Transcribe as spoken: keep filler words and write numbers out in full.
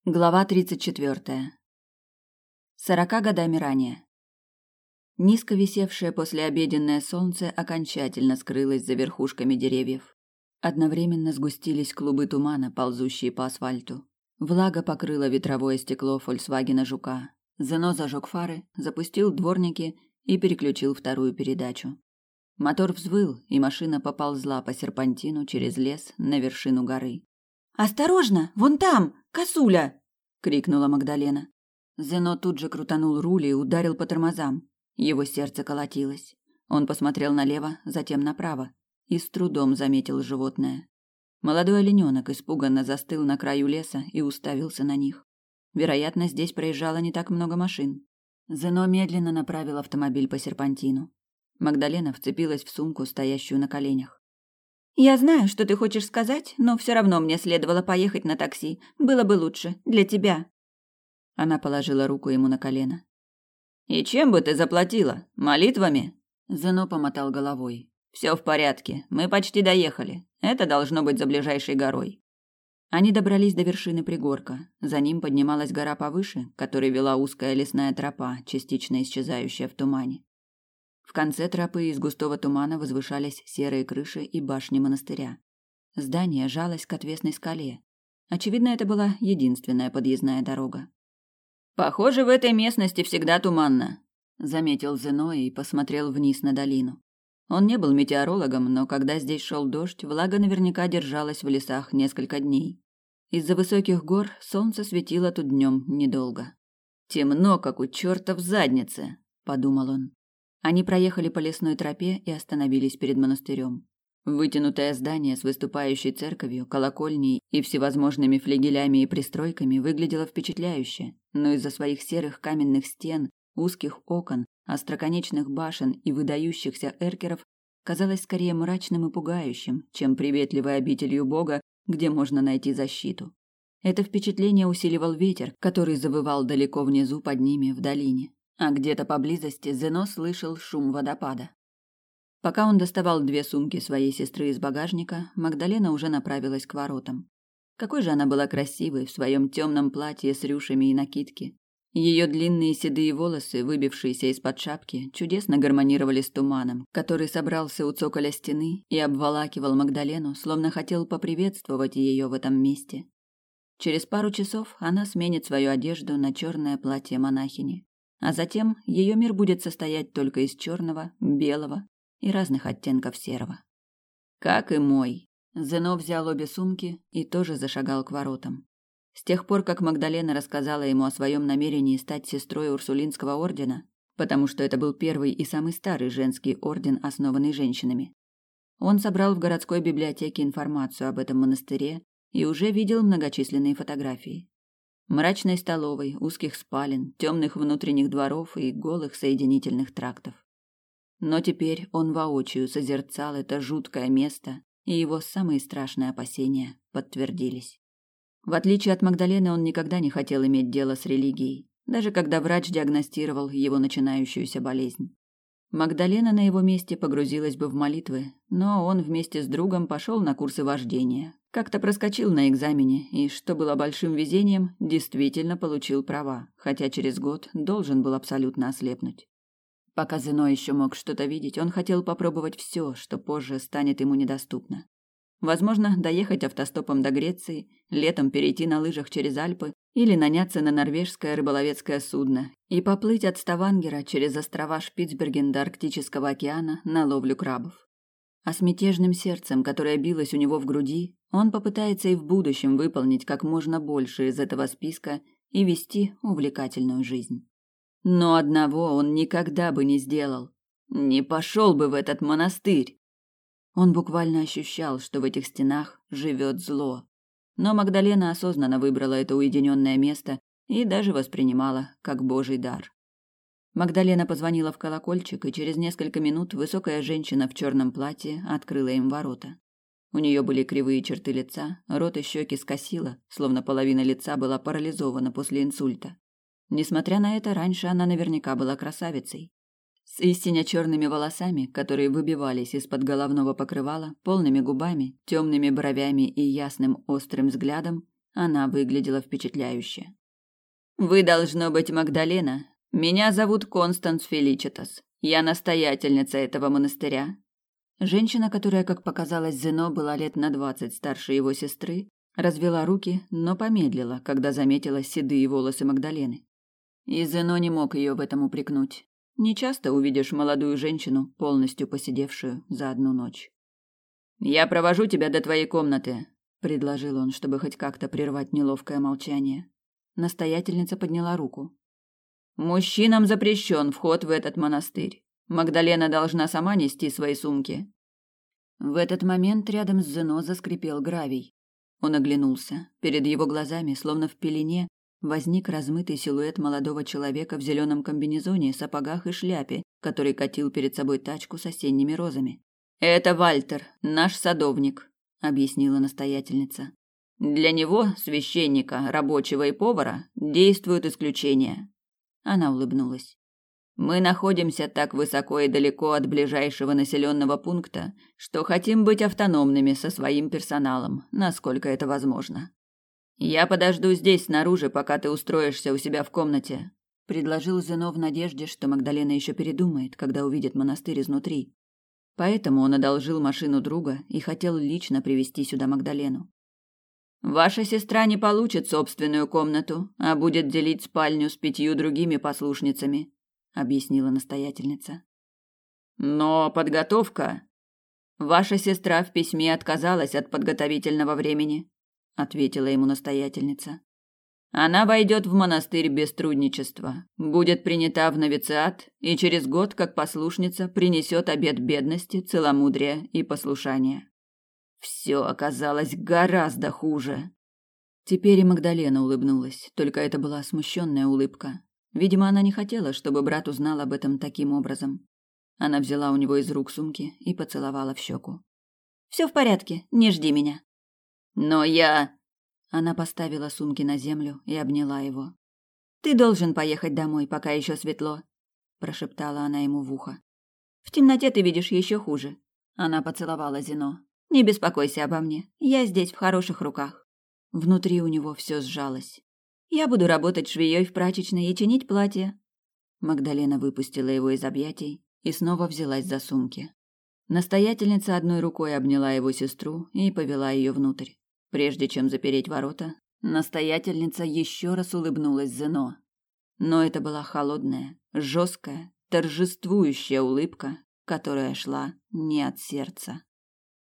Глава тридцать четвертая. Сорока годами ранее. Низко висевшее послеобеденное солнце окончательно скрылось за верхушками деревьев. Одновременно сгустились клубы тумана, ползущие по асфальту. Влага покрыла ветровое стекло «Фольксвагена Жука». Зено зажег фары, запустил дворники и переключил вторую передачу. Мотор взвыл, и машина поползла по серпантину через лес на вершину горы. «Осторожно! Вон там! Косуля!» — крикнула Магдалена. Зено тут же крутанул руль и ударил по тормозам. Его сердце колотилось. Он посмотрел налево, затем направо и с трудом заметил животное. Молодой олененок испуганно застыл на краю леса и уставился на них. Вероятно, здесь проезжало не так много машин. Зено медленно направил автомобиль по серпантину. Магдалена вцепилась в сумку, стоящую на коленях. «Я знаю, что ты хочешь сказать, но все равно мне следовало поехать на такси. Было бы лучше. Для тебя». Она положила руку ему на колено. «И чем бы ты заплатила? Молитвами?» Зено помотал головой. «Все в порядке. Мы почти доехали. Это должно быть за ближайшей горой». Они добрались до вершины пригорка. За ним поднималась гора повыше, к которой вела узкая лесная тропа, частично исчезающая в тумане. В конце тропы из густого тумана возвышались серые крыши и башни монастыря. Здание жалось к отвесной скале. Очевидно, это была единственная подъездная дорога. «Похоже, в этой местности всегда туманно», — заметил Зено и посмотрел вниз на долину. Он не был метеорологом, но когда здесь шел дождь, влага наверняка держалась в лесах несколько дней. Из-за высоких гор солнце светило тут днем недолго. «Темно, как у черта в заднице», — подумал он. Они проехали по лесной тропе и остановились перед монастырем. Вытянутое здание с выступающей церковью, колокольней и всевозможными флигелями и пристройками выглядело впечатляюще, но из-за своих серых каменных стен, узких окон, остроконечных башен и выдающихся эркеров казалось скорее мрачным и пугающим, чем приветливой обителью Бога, где можно найти защиту. Это впечатление усиливал ветер, который завывал далеко внизу под ними в долине. А где-то поблизости Зено слышал шум водопада. Пока он доставал две сумки своей сестры из багажника, Магдалена уже направилась к воротам. Какой же она была красивой в своем темном платье с рюшами и накидке. Ее длинные седые волосы, выбившиеся из-под шапки, чудесно гармонировали с туманом, который собрался у цоколя стены и обволакивал Магдалену, словно хотел поприветствовать ее в этом месте. Через пару часов она сменит свою одежду на черное платье монахини. А затем ее мир будет состоять только из черного, белого и разных оттенков серого. Как и мой. Зено взял обе сумки и тоже зашагал к воротам. С тех пор, как Магдалена рассказала ему о своем намерении стать сестрой Урсулинского ордена, потому что это был первый и самый старый женский орден, основанный женщинами, он собрал в городской библиотеке информацию об этом монастыре и уже видел многочисленные фотографии. Мрачной столовой, узких спален, темных внутренних дворов и голых соединительных трактов. Но теперь он воочию созерцал это жуткое место, и его самые страшные опасения подтвердились. В отличие от Магдалены, он никогда не хотел иметь дело с религией, даже когда врач диагностировал его начинающуюся болезнь. Магдалена на его месте погрузилась бы в молитвы, но он вместе с другом пошел на курсы вождения. Как-то проскочил на экзамене и, что было большим везением, действительно получил права, хотя через год должен был абсолютно ослепнуть. Пока Зено еще мог что-то видеть, он хотел попробовать все, что позже станет ему недоступно. Возможно, доехать автостопом до Греции, летом перейти на лыжах через Альпы или наняться на норвежское рыболовецкое судно и поплыть от Ставангера через острова Шпицберген до Арктического океана на ловлю крабов. А с мятежным сердцем, которое билось у него в груди, он попытается и в будущем выполнить как можно больше из этого списка и вести увлекательную жизнь. Но одного он никогда бы не сделал. Не пошел бы в этот монастырь. Он буквально ощущал, что в этих стенах живет зло. Но Магдалена осознанно выбрала это уединенное место и даже воспринимала как божий дар. Магдалена позвонила в колокольчик, и через несколько минут высокая женщина в черном платье открыла им ворота. У нее были кривые черты лица, рот и щеки скосило, словно половина лица была парализована после инсульта. Несмотря на это, раньше она наверняка была красавицей. С истинно черными волосами, которые выбивались из-под головного покрывала, полными губами, темными бровями и ясным острым взглядом, Она выглядела впечатляюще. «Вы, должно быть, Магдалена. Меня зовут Констанс Феличитас. Я настоятельница этого монастыря». Женщина, которая, как показалось Зено, была лет на двадцать старше его сестры, развела руки, но помедлила, когда заметила седые волосы Магдалены. И Зено не мог ее в этом упрекнуть. Нечасто увидишь молодую женщину, полностью посидевшую за одну ночь. «Я провожу тебя до твоей комнаты», — предложил он, чтобы хоть как-то прервать неловкое молчание. Настоятельница подняла руку. «Мужчинам запрещен вход в этот монастырь. Магдалена должна сама нести свои сумки». В этот момент рядом с Зено заскрипел гравий. Он оглянулся. Перед его глазами, словно в пелене, возник размытый силуэт молодого человека в зеленом комбинезоне, сапогах и шляпе, который катил перед собой тачку с осенними розами. «Это Вальтер, наш садовник», — объяснила настоятельница. «Для него, священника, рабочего и повара, действуют исключения». Она улыбнулась. «Мы находимся так высоко и далеко от ближайшего населенного пункта, что хотим быть автономными со своим персоналом, насколько это возможно. Я подожду здесь снаружи, пока ты устроишься у себя в комнате», — предложил Зено в надежде, что Магдалена еще передумает, когда увидит монастырь изнутри. Поэтому он одолжил машину друга и хотел лично привезти сюда Магдалену. «Ваша сестра не получит собственную комнату, а будет делить спальню с пятью другими послушницами», — объяснила настоятельница. «Но подготовка...» «Ваша сестра в письме отказалась от подготовительного времени», — ответила ему настоятельница. «Она войдет в монастырь без трудничества, будет принята в новициат и через год, как послушница, принесет обет бедности, целомудрия и послушания». Все оказалось гораздо хуже. Теперь и Магдалена улыбнулась, только это была смущенная улыбка. Видимо, она не хотела, чтобы брат узнал об этом таким образом. Она взяла у него из рук сумки и поцеловала в щеку. «Все в порядке, не жди меня». «Но я...» Она поставила сумки на землю и обняла его. «Ты должен поехать домой, пока еще светло», – прошептала она ему в ухо. «В темноте ты видишь еще хуже». Она поцеловала Зено. «Не беспокойся обо мне, я здесь в хороших руках». Внутри у него все сжалось. «Я буду работать швеей в прачечной и чинить платья». Магдалена выпустила его из объятий и снова взялась за сумки. Настоятельница одной рукой обняла его сестру и повела ее внутрь. Прежде чем запереть ворота, настоятельница еще раз улыбнулась Зено. Но это была холодная, жесткая, торжествующая улыбка, которая шла не от сердца.